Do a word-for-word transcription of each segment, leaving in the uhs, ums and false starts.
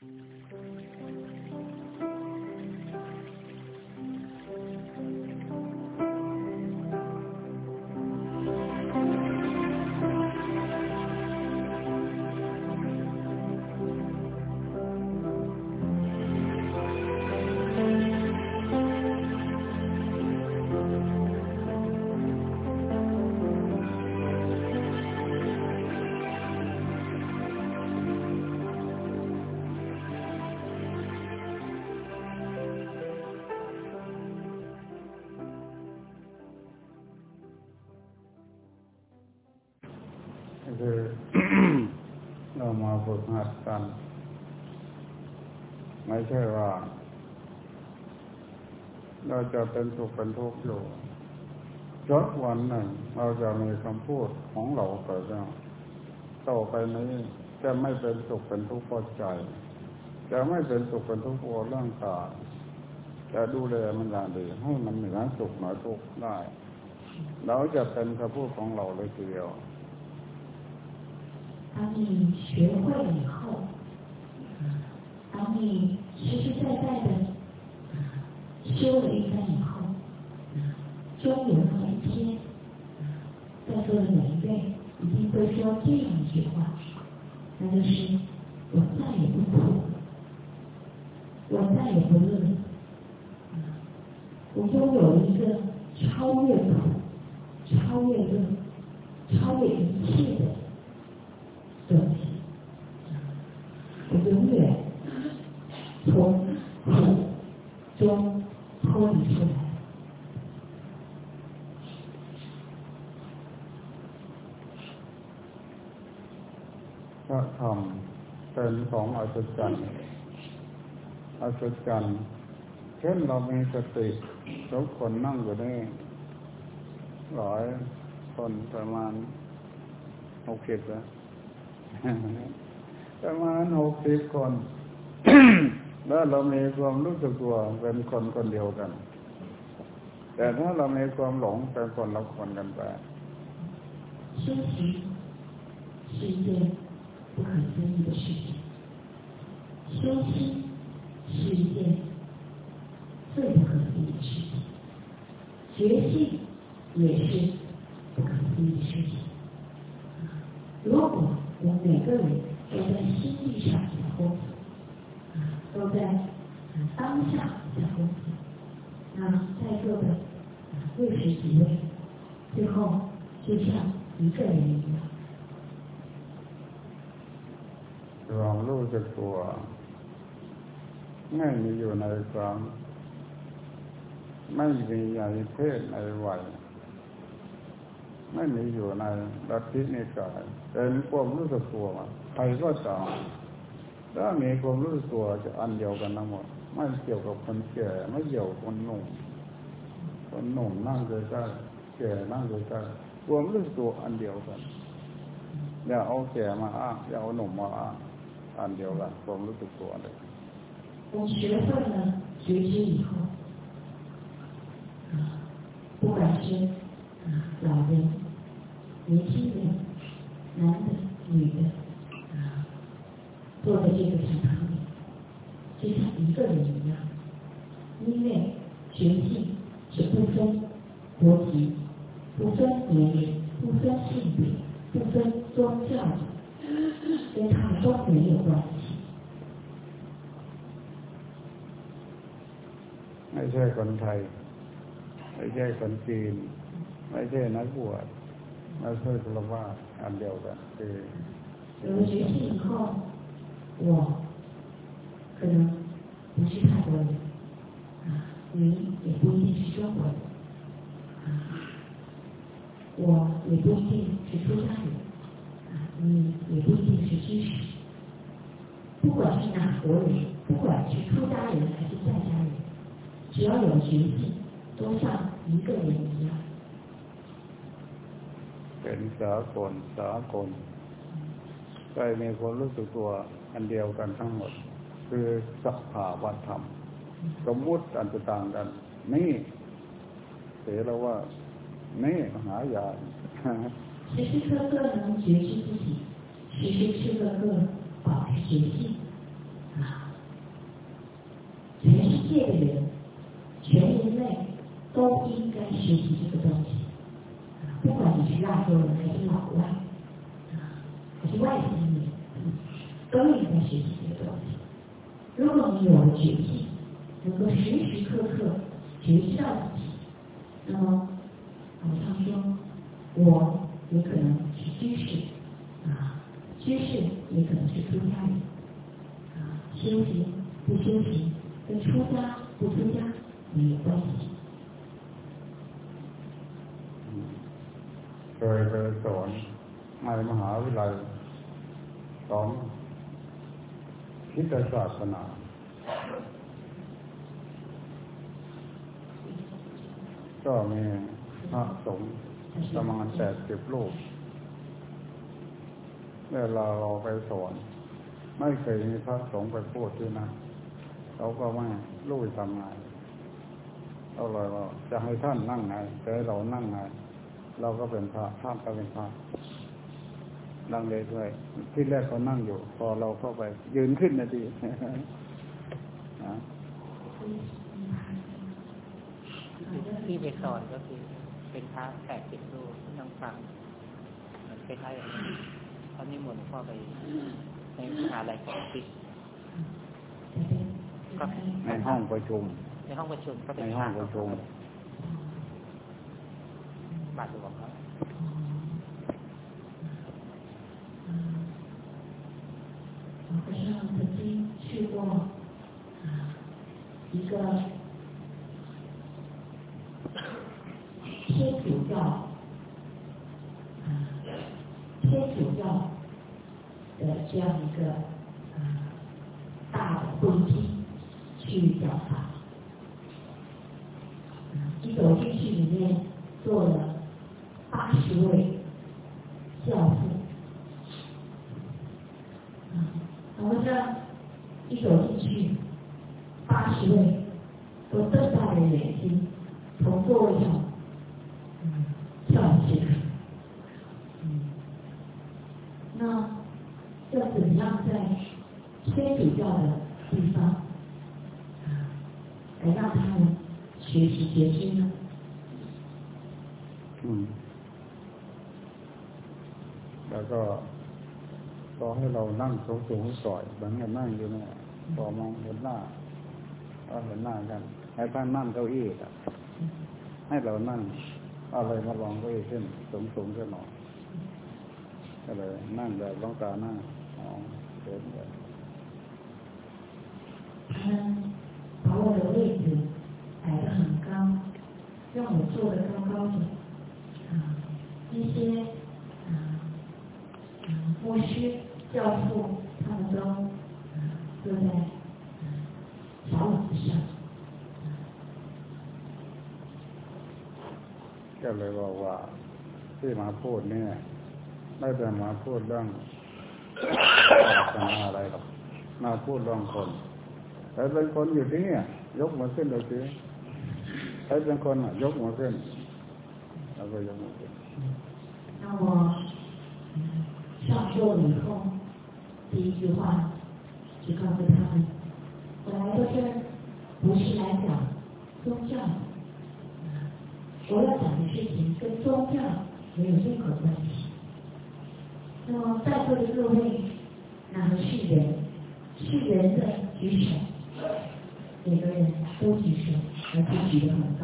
คือ เรามาฝึกหัดกันไม่ใช่ว่าเราจะเป็นสุขเป็นทุกข์อยู่จนวันหนึ่งเราจะมีคำพูดของเราเกิดขึ้นต่อไปนี้จะไม่เป็นสุขเป็นทุกข์เพราะใจจะไม่เป็นสุขเป็นทุกข์เพราะร่างกายจะดูแลมันอย่างดีให้มันเหนือสุขเหนือทุกข์ได้เราจะเป็นคำพูดของเราเลยทีเดียว当你学会了以后，当你实实在在的修了一番以后，终有那么一天，在座的每一位一定会说这样一句话，那就是我再也不苦，我再也不乐，我拥有了一个超越苦、超越乐、超越一切的东西，我永远从苦中脱离出来。 พระธรรมเป็นของอัศจรรย์อัศจรรย์เช่นเรามีสติทุกคนนั่งอยู่นี่หลายคนประมาณหกสิบแล้วประมาณหกสิบคน แล้วเรามีความรู้สึกตัวเป็นคนคนเดียวกันแต่ถ้าเรามีความหลงเป็นคนละคนกันไป修行是一件不可思议的事情，修心是一件最不可思议的事情，觉性也是不可思议的事情。如果我们每个人都在心地上下功夫，都在当下下功夫，那在座的六十几位，最后就像一个人一样。 ความรู้สึกตัวไม่มีอยู่ในความไม่มีในเพศในวัยไม่มีอยู่ในลัทธินิกายเป็นความรู้สึกตัวใครก็ตามถ้ามีความรู้สึกตัวจะอันเดียวกันทั้งหมดไม่เกี่ยวกับคนแก่ไม่เกี่ยวกับคนหนุ่มคนหนุ่มนั่งใกล้ๆแก่นั่งใกล้ๆความรู้สึกตัวอันเดียวกันอย่าเอาแก่มาอ้างอย่าเอาหนุ่มมาอ้างอันเดียวกันความรู้สึกตัวเลย我学会了觉知以后，不管是老人、年轻人、男的、女的，坐在这个禅堂里，就像一个人一样，因为觉性是不分国籍、不分年龄、不分性别、不分宗教的，跟他们都没有关系。 ไม่ใช่คนไทยไม่ใช่คนจีนไม่ใช่นักบวชไม่ใช่ฆราวาสอันเดียวกันคือ有了觉性以后，我可能不是泰国人，你也不一定是中国人，我也不一定是出家人，你也不一定是居士。不管是哪国人，不管是出家人还是在家人，只要有觉性，都像一个人一样。 เป็นสากลสากลใจมีความรู้สึกตัวอันเดียวกันทั้งหมดคือสภาวะธรรมสมมุติอันจะต่างกันนี่เสียแล้วว่านี่มหายาน时时刻刻能觉知自己，时时刻刻保持觉性， 啊，全世界的人，全人类都应该学习这个东西。不管你是亚洲人还是老外，啊，还是外星人，都应该学习这个东西。如果你有了决心，能够时时刻刻觉知到自己，那么我常说，我也可能是居士，啊，居士也可能是出家人，啊，修行不修行跟出家不出家没有关系。 เคยไปสอนในมหาวิทยาลัยของคริสตศาสนาก็มีพระสงฆ์ประมาณแปดสิบรูปเวลาเราไปสอนไม่เคยมีพระสงฆ์ไปพูดที่นั่นเขาก็ไม่รู้ทำไงเราเลยว่าจะให้ท่านนั่งไงจะให้เรานั่งไงเราก็เป็นพระท่านก็เป็นพระนั่งเลยด้วยที่แรกเขานั่งอยู่พอเราเข้าไปยืนขึ้นนะดีนะที่ไปสอนก็คือเป็นพระแปดสิบรูปนั่งฟังเหมือนคล้ายๆอย่างนี้เขานิมนต์พ่อไปในมหาลัยของคริสต์ก็ในห้องประชุมในห้องประชุมก็เป็นในห้องประชุมบาทหลวงครับ我和尚曾经去过啊一个天主教啊天主教的这样一个啊大的会厅去讲法，一走进去里面坐了八十位教父，啊，然后这样一走进去，八十位都瞪大了眼睛，从座位上嗯跳下去，嗯，那要怎么样在天主教的地方啊，来让他们学习觉知呢？ อืมแล้วก็ขอให้เรานั่งสูงสูงสอยเหมือนกันนั่งอยู่เนี่ยพอมองเห็นหน้าก็เห็นหน้ากันให้ท่านนั่งเก้าอี้ครับให้เรานั่งอะไรมาลองเก้าอี้ขึ้นสูงสูงขึ้นหน่อยก็เลยนั่งแบบต้องตาหน้าอ๋อเดินแบบ把我的位置摆得很高，让我坐得高高的。啊，那些啊啊牧师、教父，他们都啊坐在啊小椅子上。 ก็เลยบอกว่าที่มาพูดเนี่ยไม่ได้มาพูดเรื่องศาสนาอะไรหรอกมาพูดเรื่องคนใครเป็นคนอยู่ที่นี่ยกมือขึ้นเลยสิใครเป็นคนยกมือขึ้นแล้วก็ยกมือขึ้น那我上座以后，第一句话就告诉他们，我来到这儿不是来讲宗教，我要讲的事情跟宗教没有任何关系。那么在座的各位，那么是人，是人的举手。每个人都举手，而且举得很高。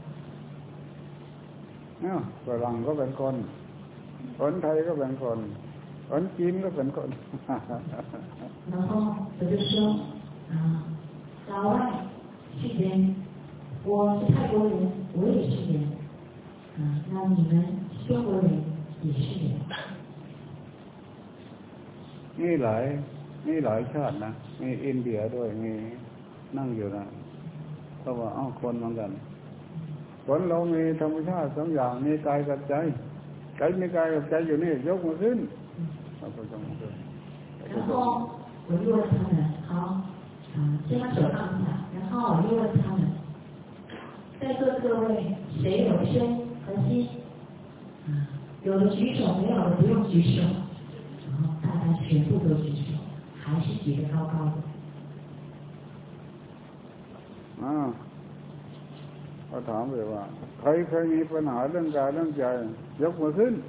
เนี่ยฝรั่งก็เป็นคนคนไทยก็เป็นคนคนจีนก็เป็นคน然后我就说啊，老外是人，我是泰国人，我也是人，啊，那你们中国人也是人。 มีหลายมีหลายชาตินะมีอินเดียด้วยมีนั่งอยู่นะเพราะว่าอ้าวคนเหมือนกันคนเรามีธรรมชาติสองอย่างมีกายกับใจใจมีกายกับใจอยู่นี่ยกมือขึ้นเราก็ยกมือขึ้น然后我就问他们，好，啊，先把手放下，然后我又问他们，在座各位谁有身和心？啊，有的举手，没有的不用举手，然后大家全部都举手，还是举得高高的。 อ่าเขาถามเลยว่าใครเคยมีปัญหาเรื่องกายเรื่องใจยกมือขึ้น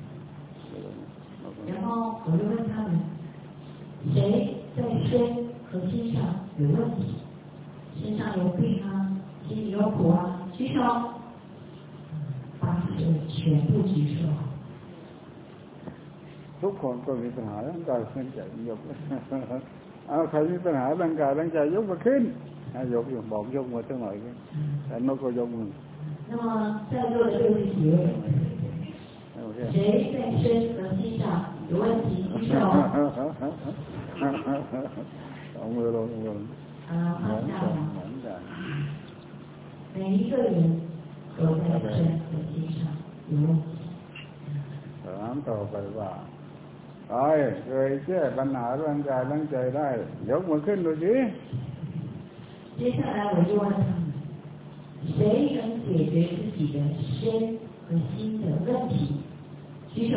然后我就问他们谁在身和心上有问题身上有病啊心里有苦啊举手八十全部举手ทุกคนก็มีปัญหาเรื่องกายเรื่องใจยกเอาใครมีปัญหาเรื่องกายเรื่องใจยกมือขึ้นยกอยู่บอกยกมือสักหน่อยแต่นกก็ยกมือ那么在座的六位几位谁在身和心上有问题举手เอามือลงลง啊放下每一个人都在身和心上有问题ถามต่อไปว่าใครเคยแก้ปัญหาเรื่องกายเรื่องใจได้ยกมือขึ้นดูสิ接下来我就问他们谁能解决自己的身和心的问题举手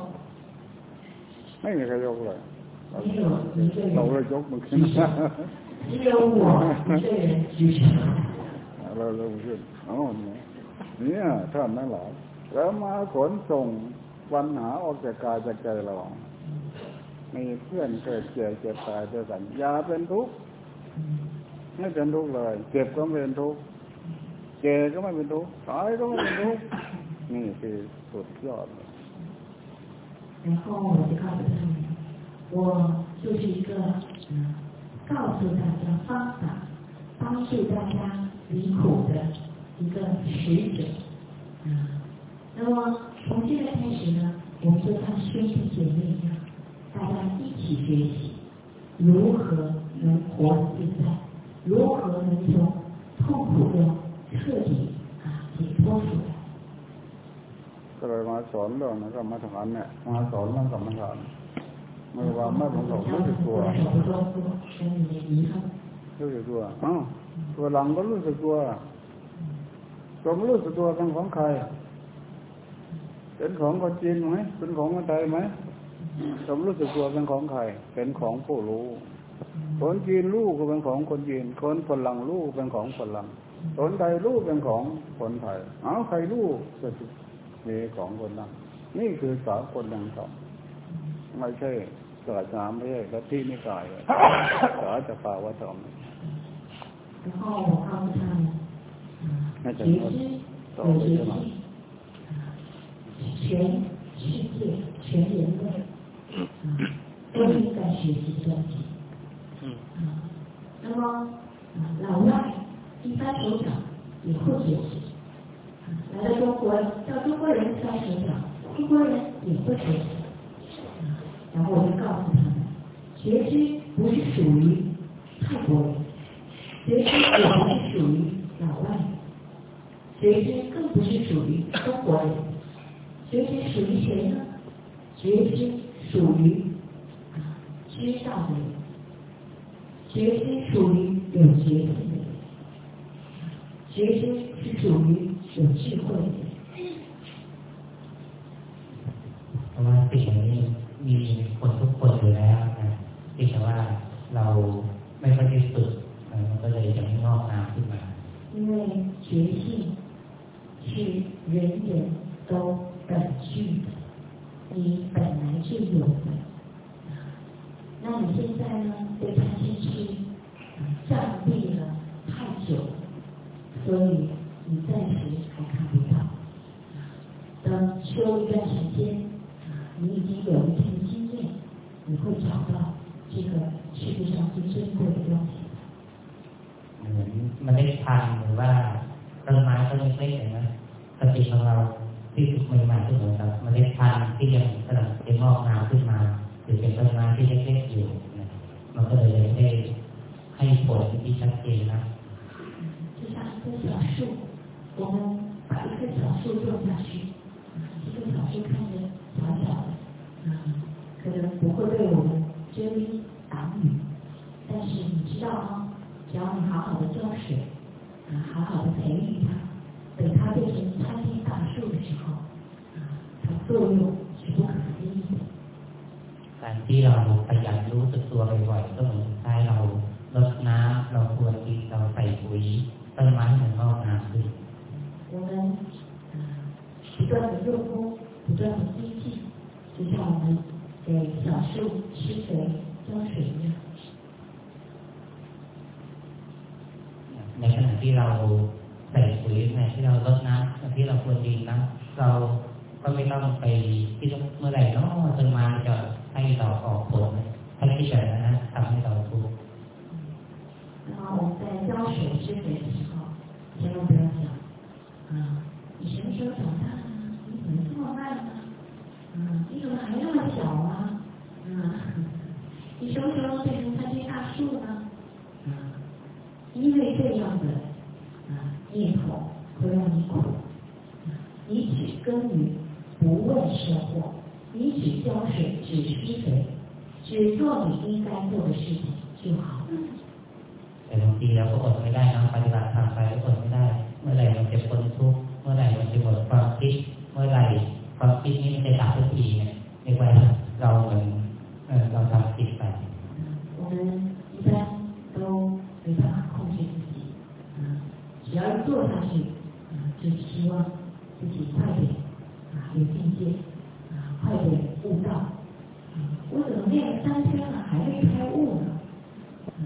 ไม่มีใครยกเลย没有一个人เราเลยยกมือขึ้น只有我一个人举手เราเราขึ้นอ๋อเนี่ยท่านนั่นหรอแล้วมาขนส่งปัญหาออกจากกายจากใจเรามีเพื่อนเกิดเจ็บเจ็บตายด้วยกันอย่าเป็นทุกข์ไม่เป็นทุกข์เลยเจ็บก็ไม่เป็นทุกข์เจ็บก็ไม่เป็นทุกข์ตายก็ไม่เป็นทุกข์นี่คือสุดยอด然后我就告诉他们我就是一个告诉大家方法帮助大家离苦的一个使者那么从现在开始呢我们就像兄弟姐妹一样大家一起学习如何能活自在如何能从痛苦中彻底啊解脱出来ก็เลยมาสอนเรื่องนะกรรมฐานเนี่ยมาสอนเรื่องกรรมฐานมือวางไม่ลงหลงรู้สึกตัวรู้สึกตัวอ้าวตัวหลังก็รู้สึกตัวตัวไม่รู้สึกตัวเป็นของใครเป็นของคนจีนไหมเป็นของคนไทยไหมตัวรู้สึกตัวเป็นของใครเป็นของผู้รู้คนจีนรู้ก็เป็นของคนจีนคนฝรั่งรู้เป็นของฝรั่งคนไทยรู้เป็นของคนไทยเอาใครรู้ก็มีของคนนั้นนี่คือสากลดังสองไม่ใช่ศาสนาไม่ใช่ลัทธินิกายศาสนาภาวะธรรม然后我告诉他们觉知有觉性全世界全人类都应该学习专辑那么老外一翻手掌也会觉知来到中国叫中国人翻手掌中国人也会觉知然后我就告诉他们觉知不是属于泰国人觉知也不是属于老外觉知更不是属于中国人觉知属于谁呢觉知属于知道的人觉知属于有觉性的人觉知是属于有智慧的人เพราะว่าสิ่งนี้มีคนทุกคนอยู่แล้วนะที่แต่ว่าเราไม่ค่อยได้ฝึกมันก็เลยยังไม่งอกงามขึ้นมา因为觉性是人人都本具的你本来就有的那你现在呢被它进去障蔽了太久所以你暂时还看不到等修一段时间你已经有一定的经验你会找到这个世界上最珍贵的东西เหมือนเมล็ดพันธุ์หรือว่าต้นไม้ต้นเล็กๆนะสติของเราที่ใหม่ๆที่เหมือนกับเมล็ดพันธุ์ที่ยังกำลังจะงอกงามขึ้นมาหรือเป็นต้นไม้ที่เล็กๆอยู่มันก็เลยได้ให้ผลที่ชัดเจนนะ就像一棵小树我们把一棵小树种下去这棵小树看着小小的可能不会被我们遮阴挡雨但是你知道吗只要你好好的浇水好好的培育它等它变成参天大树的时候它作用是不可思议的การที่เราพยายามรู้สึกตัวบ่อยๆก็เหมือนใช้เราลรดน้ำเราควรดินเราใส่ปุ๋ยต้นไม้มันงอกงามขึ้น我们不断的用功，不断的精进，就像我们给小树施肥、浇水一样。 ในขณะที่เราใส่ปุ๋ยในที่เรารดน้ำที่เราควรดินนะเราก็ไม่ต้องไปที่เมื่อไหร่เนาะต้นไม้จะให้ดอกออกผลถ้าที่แบบนั้นทำให้เราทุกข์然后我们在浇水施肥的时候，千万不要想啊，你什么时候长大呢？你怎么这么慢呢？嗯，你怎么还那么小啊？嗯，你什么时候变成参天大树呢？嗯，因为这样的啊念头会让你苦。你只耕耘，不问收获；你只浇水，只施肥，只做你应该做的事情就好。 แต่บางทีเราก็อดไม่ได้นะปฏิบัติธรรมไปก็อดไม่ได้เมื่อไหร่มันจะพ้นทุกข์เมื่อไหร่มันจะหมดความคิดเมื่อไหร่ความคิดนี้มันจะดับทุกทีเนี่ยเรียกว่าเราเหมือนเออเราทำผิดไป我们一般都没办法控制自己，啊，只要一做下去，啊，就希望自己快点啊有境界，啊，快点悟道。啊，我怎么练了三天了还没开悟呢？嗯。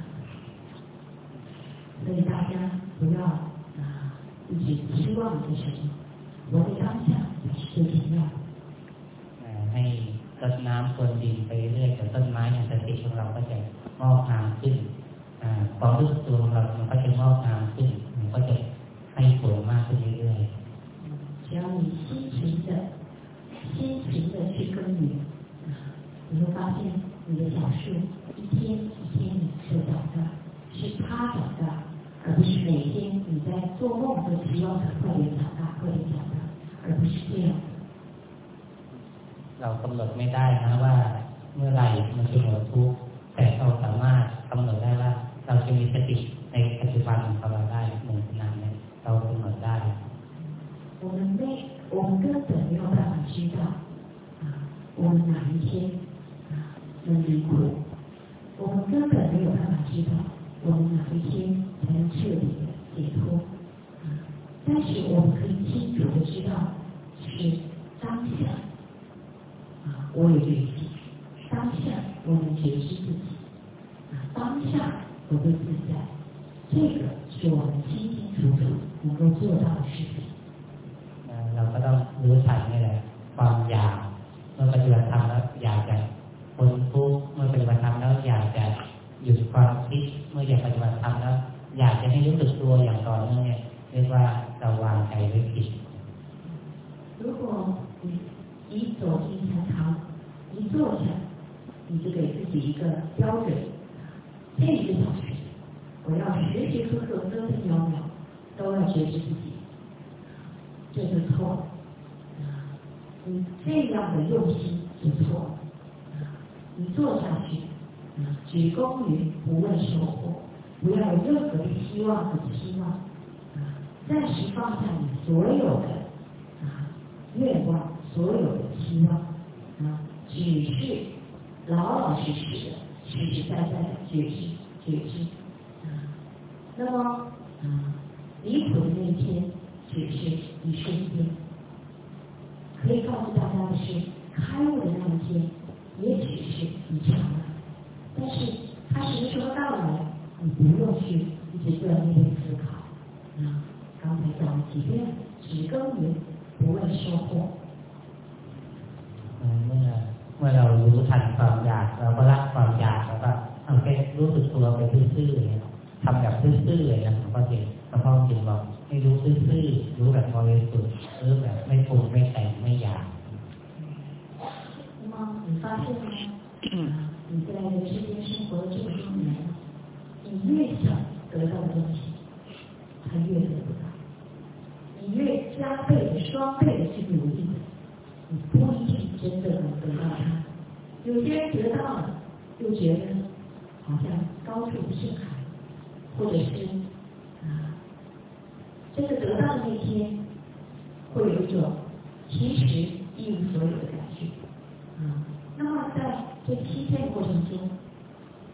所以大家不要啊一直期望着什么，活在当下才是最重要的。 ให้รดน้ำพรวนดินไปเรื่อยแต่ต้นไม้อย่างสติของเราก็จะงอกงามขึ้นความรู้สึกตัวของเรามันก็จะงอกงามขึ้นมันก็จะให้ผลมากขึ้นเรื่อยๆ只要你辛勤的辛勤的去耕耘你会发现你的小树一天一天的长大是它长大而不是每天你在做梦都希望它快点长大快点长大而不是这样เรากำหนดไม่ได้นะว่าเมื่อไหร่มันจะหมดทุกข์แต่เราสามารถกำหนดได้ว่าเราจะมีสติในปัจจุบันของเราได้เหมือนขนาดนี้เรากำหนดได้我们没我们根本没有办法知道啊我们哪一天啊能离苦我们根本没有办法知道我们哪一天才能彻底的解脱啊但是我们可以清楚的知道是当下啊我有觉知当下我能觉知自己啊当下我会自在这个是我们清清楚楚能够做到的事情เราก็ต้องรู้ทันนี่แหละความอยากเมื่อปฏิบัติธรรมแล้วอยากจะพ้นทุกข์เมื่อปฏิบัติธรรมแล้วอยากจะหยุดความคิดเมื่ออยากปฏิบัติธรรมแล้วอยากจะให้รู้สึกตัวอย่างต่อเนื่องเนี่ยเรียกว่าเราวางใจไว้ผิด如果你一走进禅堂一坐下你就给自己一个标准这一个小时我要时时刻刻分分秒秒都要觉知自己这就错了你这样的用心就错了你做下去只耕耘不问收获不要有任何的希望和期望暂时放下你所有的愿望所有的期望只是老老实实的实实在在的觉知觉知那么离苦的那一天只是一瞬间可以告诉大家的是开悟的那一天也只是一刹那但是它什么时候到来你不用去一直在那边思考刚才讲了几遍只耕耘不问收获เมื่อเมื่อเรารู้ทันความอยากเราก็ละความอยากแล้วก็เอาแค่รู้สึกตัวไปซื่อๆเลยทำแบบซื่อๆเลยนะหลวงพ่อเทียนหลวงพ่อจริงบอกให้รู้ซื่อๆรู้แบบบริสุทธิ์รู้แบบไม่ปรุงไม่แต่งไม่อยาก那么你发现吗你在这个世间生活了这么多年了你越想得到的东西它越得不到你越加倍的双倍的去努力你不一定真的能得到它有些人得到了又觉得好像高处不胜寒或者是啊真的得到的那天会有一种其实一无所有的感觉啊那么在这七天过程中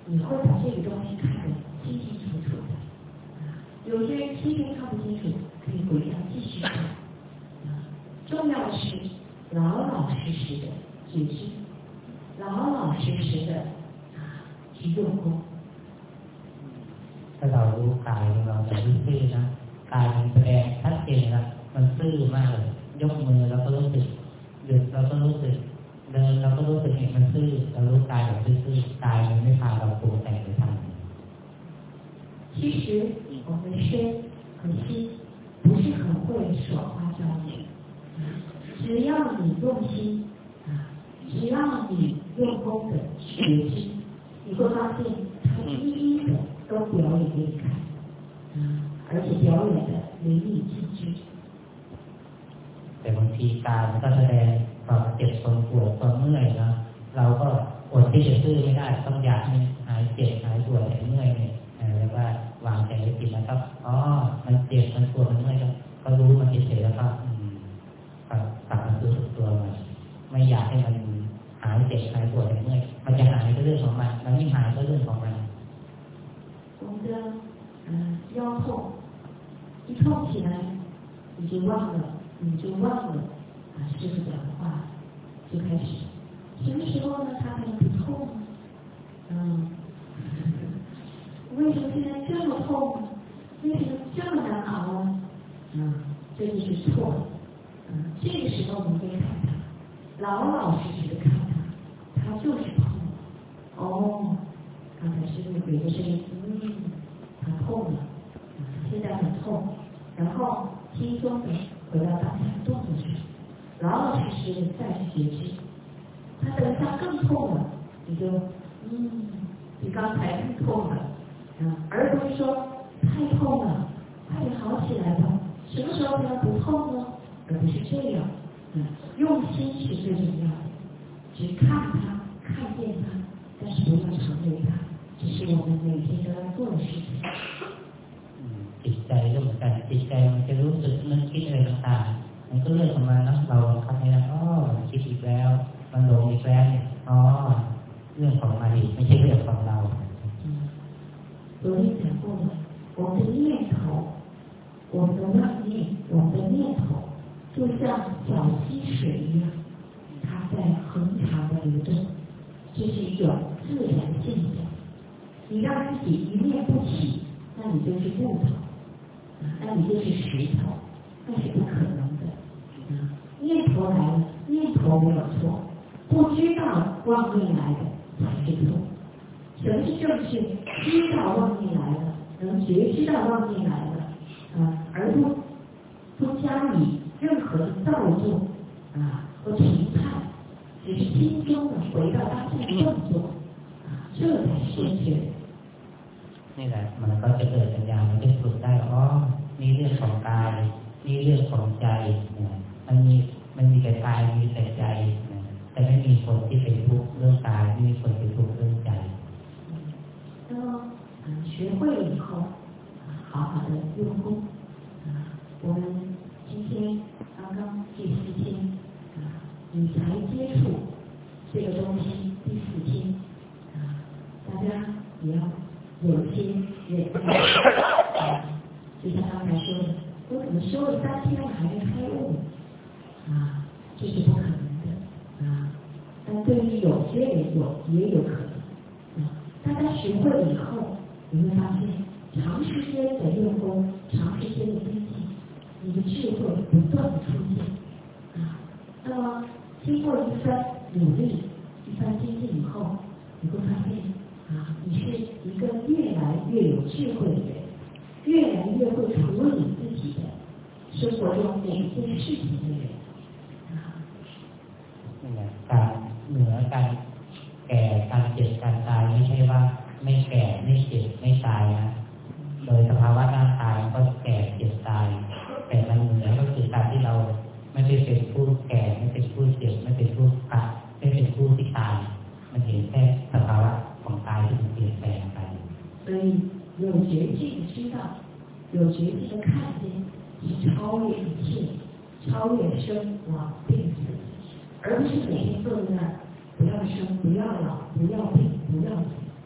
你会把这个东西看得清清楚楚的。有些人七天看不清楚，可以回家继续看。重要的是老老实实的觉知，老老实实的去用功。 ถ้าเรารู้กายของเราแบบซื่อๆนะกายมันแสดงชัดเจนนะมันซื่อมากเลยยกมือเราก็รู้สึกหยุดเราก็รู้สึกเดินเราก็รู้สึกเห็นมันซื่อเรารู้กายแบบซื่อๆกายมันไม่พาเราปรุงแต่งไปทาง其实我们身和心不是很会耍花招的，只要你用心啊，只要你用功的觉知，你会发现它一一的都表演给你看，而且表演的淋漓尽致。 แต่บางทีกายมันก็แสดงความเจ็บความปวดความเมื่อยนะเราก็อดที่จะซื่อไม่ได้ต้องอยากให้หายเจ็บหายปวดหายเมื่อยเนี่ยแล้วว่าวางใจไว้จิตแล้วก็อ๋อมันเจ็บมันปวดมันเมื่อยก็รู้มันเฉยๆแล้วก็กลับมารู้สึกตัวใหม่ไม่อยากให้มันหายเจ็บหายปวดหายเมื่อยมันจะหายก็เรื่องของมันมันไม่หายก็เรื่องของมัน我们的嗯腰痛一痛起来你就忘了你就忘了啊师父讲的话就开始什么时候呢它还不痛呢嗯为什么现在这么痛呢？为什么这么难熬呢？嗯，这就是错的。嗯，这个时候我们可以看它，老老实实的看它，它就是痛。哦，刚才师父有一个声音，嗯，它痛了，现在很痛，然后轻松的回到当下的动作上，老老实实的再去觉知。它等一下更痛了，你就嗯，比刚才更痛了。嗯，而不是说太痛了，快点好起来吧。什么时候才不痛呢？而不是这样。嗯，用心是最重要的。只看它，看见它，但是不要成为它，这是我们每天都要做的事情。 จิตใจก็เหมือนกันจิตใจมันจะรู้สึกนึกคิดอะไรต่างๆมันก็เรื่องของมันนะเราบังคับให้นะอ๋อคิดอีกแล้วมันหลงอีกแล้วอ๋อเรื่องของมันอีกไม่ใช่เรื่องของเรา昨天讲过了，我们的念头，我们的妄念，我们的念头，就像小溪水一样，它在恒常的流动，这是一种自然现象。你让自己一念不起，那你就是木头，那你就是石头，那是不可能的。念头来了，念头没有错，不知道妄念来的才是错。什么是正确？知道妄念来了，能觉知到妄念来了，啊，而不不加以任何的造作啊和评判，只是心中的回到当下的动作，啊，这才是正确的。 นี่แหละมันก็จะเกิดปัญญามันจะฝึกได้อ๋อนี่เรื่องของกายนี่เรื่องของใจมันมีมันมีแต่กายมีแต่ใจแต่ไม่มีคนที่เป็นทุกข์เรื่องกายไม่มีคนเป็นทุกข์เรื่องใจ那么，嗯，学会了以后，好好的用功。啊，我们今天刚刚第四天，啊，你才接触这个东西第四天，啊，大家也要有一些忍耐。啊，就像刚才说的，我怎么修了三天我还没开悟？啊，这是不可能的。啊，但对于有些人有也有可能。大家学会了以后，你会发现，长时间的用功，长时间的精进，你的智慧不断的出现。啊，那么经过一番努力、一番精进以后，你会发现，啊，你是一个越来越有智慧的人，越来越会处理自己的生活中每一件事情的人。啊， นี่แหละการเหนือการแก่การเจ็บการตายไม่ใช่ว่าไม่แก่ไม่เจ็บไม่ตายนะโดยสภาวะร่างกายก็แก่เจ็บตายแต่มันเหนือก็คือการที่เราไม่ได้เป็นผู้แก่ไม่เป็นผู้เจ็บไม่เป็นผู้ตายไม่เป็นผู้ที่ตายมันเห็นแค่สภาวะของกายที่มันเปลี่ยนแปลงไป所以有觉知的知道有觉知的看见是超越一切超越生老病死而不是每天坐在那儿不要生，不要老，不要病，不要死。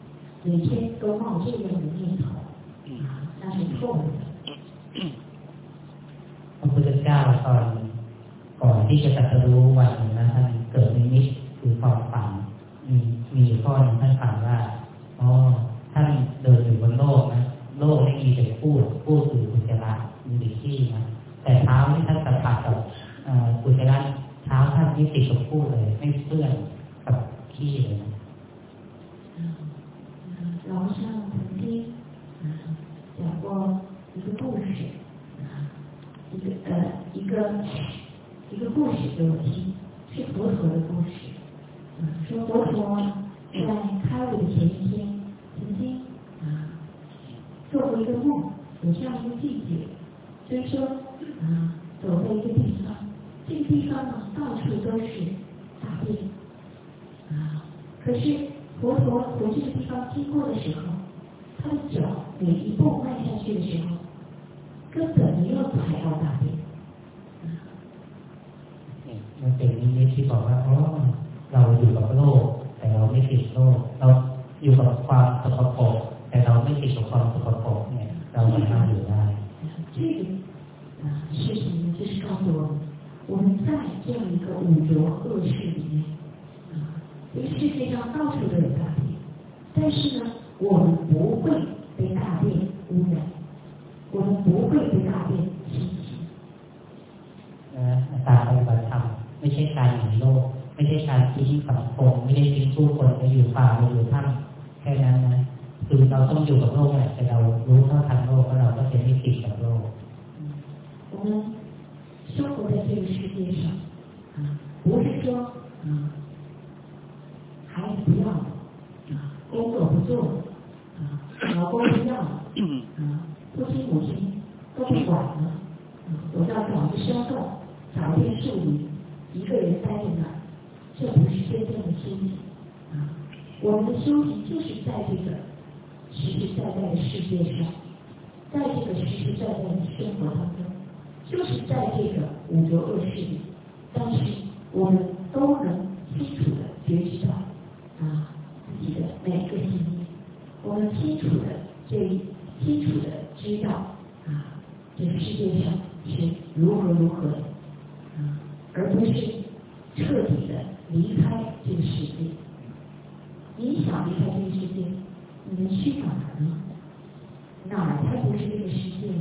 每天都冒这样的念头啊，那是错误的。 พระพุทธเจ้าตอนก่อนที่จะตรัสรู้วันหนึ่งนะท่านเกิดนิมิตคือความฝันมีมีข้อหนึ่งท่านฝันว่าอ๋อท่านเดินอยู่บนโลกนะโลกไม่มีแต่พูดพูดคืออุจจาระมีแต่ขี้นะแต่เท้าที่ท่านสัมผัสกับอุจจาระเท้าท่านไม่ติดกับพูดเลยไม่เปื้อนกับขี้เลยนะ老上曾经讲过一个故事，一个呃一个一个故事给我听，是佛陀的故事。说佛陀在开悟的前一天，曾经啊做过一个梦，有这样一个境界，就是说啊走在一个地方，这个地方呢到处都是大便啊，可是佛陀从这个地方经过的时候，他的脚每一步迈下去的时候，根本没有踩到大便。 มันเป็นนิมิตที่บอกว่าอ๋อเราอยู่กับโลกแต่เราไม่ติดโลกเราอยู่กับความสกปรกแต่เราไม่ติดกับความสกปรกเนี่ยเราสามารถอยู่ได้这个啊事情呢，就是告诉我们，我们在这样一个五浊恶世里面啊，这个世界上到处都有大便，但是呢，我们不会被大便污染，我们不会被大便侵袭。 การปฏิบัติธรรมไม่ใช่การหนีโลกไม่ใช่การทิ้งสังคมไม่ได้ทิ้งผู้คนไปอยู่ป่าไปอยู่ถ้ำแค่นั้นนะคือเราต้องอยู่กับโลกแหละแต่เรารู้เท่าทันโลกแล้วเราก็จะไม่ติดกับโลก我们生活在这个世界上啊，不是说啊孩子不要了啊，工作不做了啊，老公不要了啊，父亲母亲都不管了啊，我要找个山洞，找一片树林，一个人待在那儿，这不是真正的修行啊！我们的修行就是在这个实实在在的世界上，在这个实实在在的生活当中，就是在这个五浊恶世里，但是我们都能清楚的觉知到啊自己的每个心念，我们清楚的这清楚的知道啊这个世界上是如何如何的啊，而不是彻底的离开这个世界。你想离开这个世界，你能去哪儿呢？哪儿才不是这个世界呢？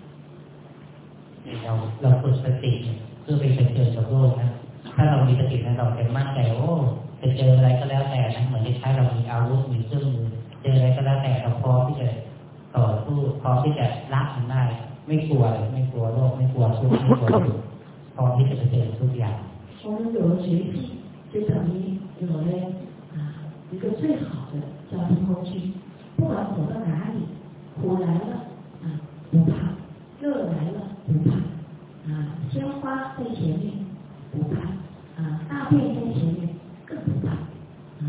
เราเราฝึกสติเพื่อไปเผชิญกับโลกนะถ้าเรามีสตินะเราจะมั่นใจโอ้จะเจออะไรก็แล้วแต่นะเหมือนที่ใช้เรามีอาวุธมีเครื่องมือเจออะไรก็แล้วแต่เราพร้อมที่จะต่อสู้พร้อมที่จะละมันได้ไม่กลัวไม่กลัวโลกไม่กลัวทุกข์ไม่กลัวทุกข์พร้อมที่จะเผชิญทุกอย่าง我们有了觉性，就等于有了啊一个最好的交通工具，不管走到哪里，苦来了啊不怕，乐来了不怕，啊鲜花在前面不怕，啊大便在前面更不怕，啊。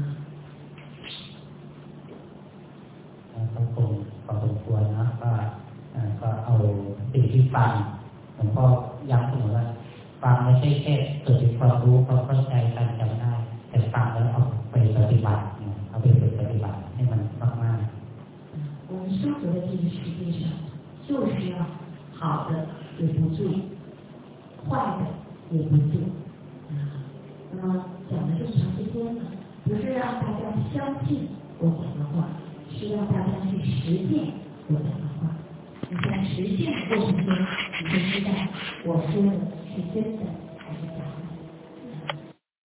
ต้องคงพอสมควรนะก็ก็เอาสิ่งที่ฟังหลวงพ่อย้ำเสมอว่าฟังไม่ใช่แค่เกิดเป็นความรู้ความเข้าใจการจำได้แต่ฟังแล้วเอาไปปฏิบัติเอาไปฝึกปฏิบัติให้มันมากๆ我们生活在这个世界上，就是要好的也不做，坏的也不做。啊，那么讲了这么长时间呢，不是让大家相信我讲的话，是让大家去实践我讲的话。你在实践的过程中，你就知道我说的是真的还是假的。